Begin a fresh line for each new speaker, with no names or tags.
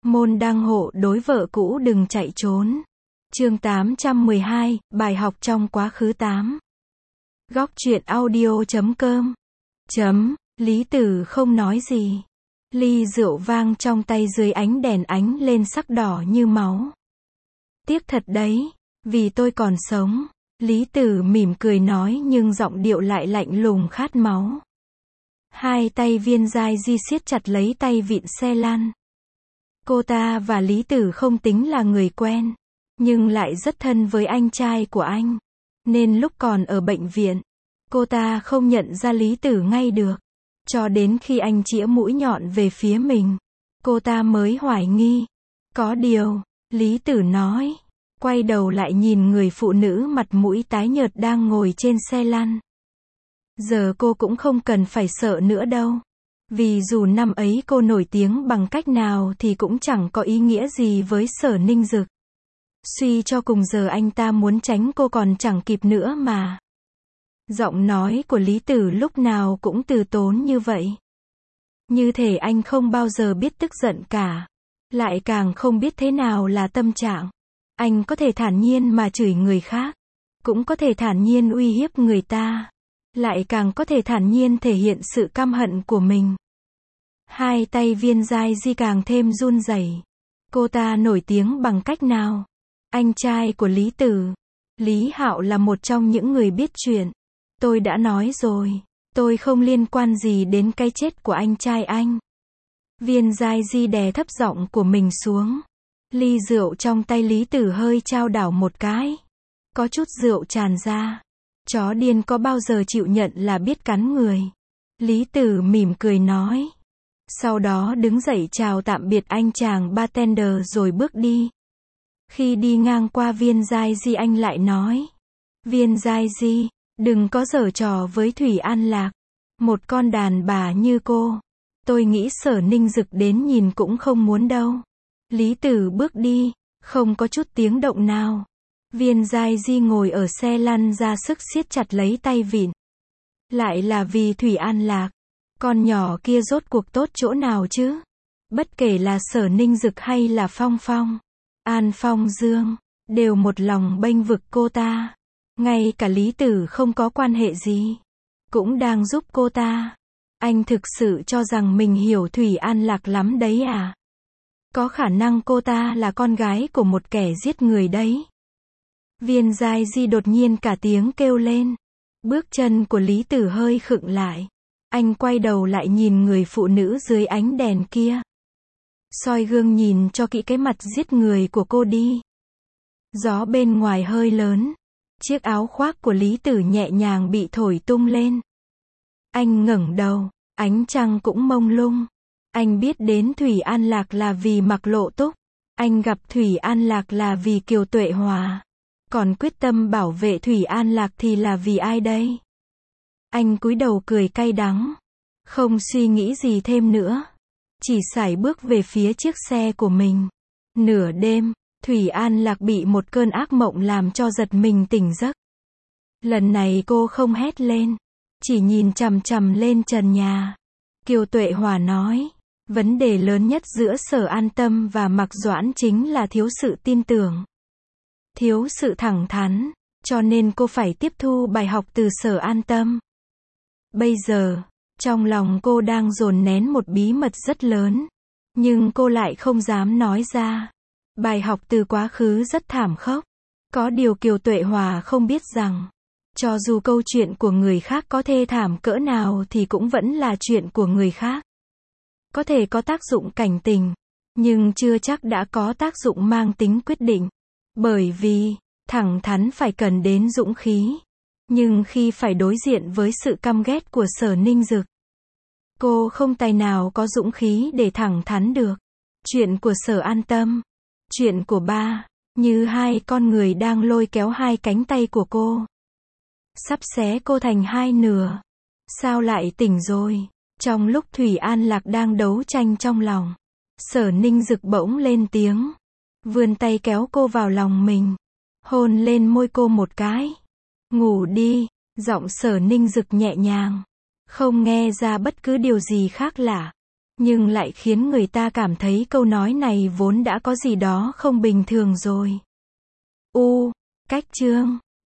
Môn đăng hộ đối vợ cũ đừng chạy trốn. Chương 812, bài học trong quá khứ 8. Góc truyện audio.com. Lý Tử không nói gì. Ly rượu vang trong tay dưới ánh đèn ánh lên sắc đỏ như máu. Tiếc thật đấy, vì tôi còn sống. Lý Tử mỉm cười nói nhưng giọng điệu lại lạnh lùng khát máu. Hai tay Viên Giai Di siết chặt lấy tay vịn xe lăn. Cô ta và Lý Tử không tính là người quen, nhưng lại rất thân với anh trai của anh. Nên lúc còn ở bệnh viện, cô ta không nhận ra Lý Tử ngay được. Cho đến khi anh chĩa mũi nhọn về phía mình, cô ta mới hoài nghi. Có điều, Lý Tử nói, quay đầu lại nhìn người phụ nữ mặt mũi tái nhợt đang ngồi trên xe lăn. Giờ cô cũng không cần phải sợ nữa đâu. Vì dù năm ấy cô nổi tiếng bằng cách nào thì cũng chẳng có ý nghĩa gì với Sở Ninh Dực. Suy cho cùng giờ anh ta muốn tránh cô còn chẳng kịp nữa mà. Giọng nói của Lý Tử lúc nào cũng từ tốn như vậy. Như thể anh không bao giờ biết tức giận cả. Lại càng không biết thế nào là tâm trạng. Anh có thể thản nhiên mà chửi người khác. Cũng có thể thản nhiên uy hiếp người ta. Lại càng có thể thản nhiên thể hiện sự căm hận của mình. Hai tay Viên Giai Di càng thêm run rẩy. Cô ta nổi tiếng bằng cách nào? Anh trai của Lý Tử, Lý Hạo là một trong những người biết chuyện. Tôi đã nói rồi, tôi không liên quan gì đến cái chết của anh trai anh. Viên Giai Di đè thấp giọng của mình xuống. Ly rượu trong tay Lý Tử hơi chao đảo một cái. Có chút rượu tràn ra. Chó điên có bao giờ chịu nhận là biết cắn người. Lý Tử mỉm cười nói. Sau đó đứng dậy chào tạm biệt anh chàng bartender rồi bước đi. Khi đi ngang qua Viên Giai Di anh lại nói. Viên Giai Di, đừng có giở trò với Thủy An Lạc. Một con đàn bà như cô. Tôi nghĩ Sở Ninh Dực đến nhìn cũng không muốn đâu. Lý Tử bước đi, không có chút tiếng động nào. Viên Giai Di ngồi ở xe lăn ra sức siết chặt lấy tay vịn. Lại là vì Thủy An Lạc. Con nhỏ kia rốt cuộc tốt chỗ nào chứ? Bất kể là Sở Ninh Dực hay là Phong Phong, An Phong Dương, đều một lòng bênh vực cô ta. Ngay cả Lý Tử không có quan hệ gì, cũng đang giúp cô ta. Anh thực sự cho rằng mình hiểu Thủy An Lạc lắm đấy à? Có khả năng cô ta là con gái của một kẻ giết người đấy. Viên Giai Di đột nhiên cả tiếng kêu lên. Bước chân của Lý Tử hơi khựng lại. Anh quay đầu lại nhìn người phụ nữ dưới ánh đèn kia. Soi gương nhìn cho kỹ cái mặt giết người của cô đi. Gió bên ngoài hơi lớn. Chiếc áo khoác của Lý Tử nhẹ nhàng bị thổi tung lên. Anh ngẩng đầu, ánh trăng cũng mông lung. Anh biết đến Thủy An Lạc là vì Mạc Lộ Túc. Anh gặp Thủy An Lạc là vì Kiều Tuệ Hòa. Còn quyết tâm bảo vệ Thủy An Lạc thì là vì ai đây? Anh cúi đầu cười cay đắng. Không suy nghĩ gì thêm nữa. Chỉ sải bước về phía chiếc xe của mình. Nửa đêm, Thủy An Lạc bị một cơn ác mộng làm cho giật mình tỉnh giấc. Lần này cô không hét lên. Chỉ nhìn chằm chằm lên trần nhà. Kiều Tuệ Hòa nói. Vấn đề lớn nhất giữa Sở An Tâm và Mạc Doãn chính là thiếu sự tin tưởng. Thiếu sự thẳng thắn. Cho nên cô phải tiếp thu bài học từ Sở An Tâm. Bây giờ, trong lòng cô đang dồn nén một bí mật rất lớn. Nhưng cô lại không dám nói ra. Bài học từ quá khứ rất thảm khốc. Có điều Kiều Tuệ Hòa không biết rằng, cho dù câu chuyện của người khác có thê thảm cỡ nào thì cũng vẫn là chuyện của người khác. Có thể có tác dụng cảnh tình, nhưng chưa chắc đã có tác dụng mang tính quyết định. Bởi vì, thẳng thắn phải cần đến dũng khí. Nhưng khi phải đối diện với sự căm ghét của Sở Ninh Dực, cô không tài nào có dũng khí để thẳng thắn được. Chuyện của Sở An Tâm, chuyện của ba, như hai con người đang lôi kéo hai cánh tay của cô. Sắp xé cô thành hai nửa. Sao lại tỉnh rồi? Trong lúc Thủy An Lạc đang đấu tranh trong lòng, Sở Ninh Dực bỗng lên tiếng. Vươn tay kéo cô vào lòng mình. Hôn lên môi cô một cái. Ngủ đi, giọng Sở Ninh Dực nhẹ nhàng. Không nghe ra bất cứ điều gì khác lạ. Nhưng lại khiến người ta cảm thấy câu nói này vốn đã có gì đó không bình thường rồi. Cách chương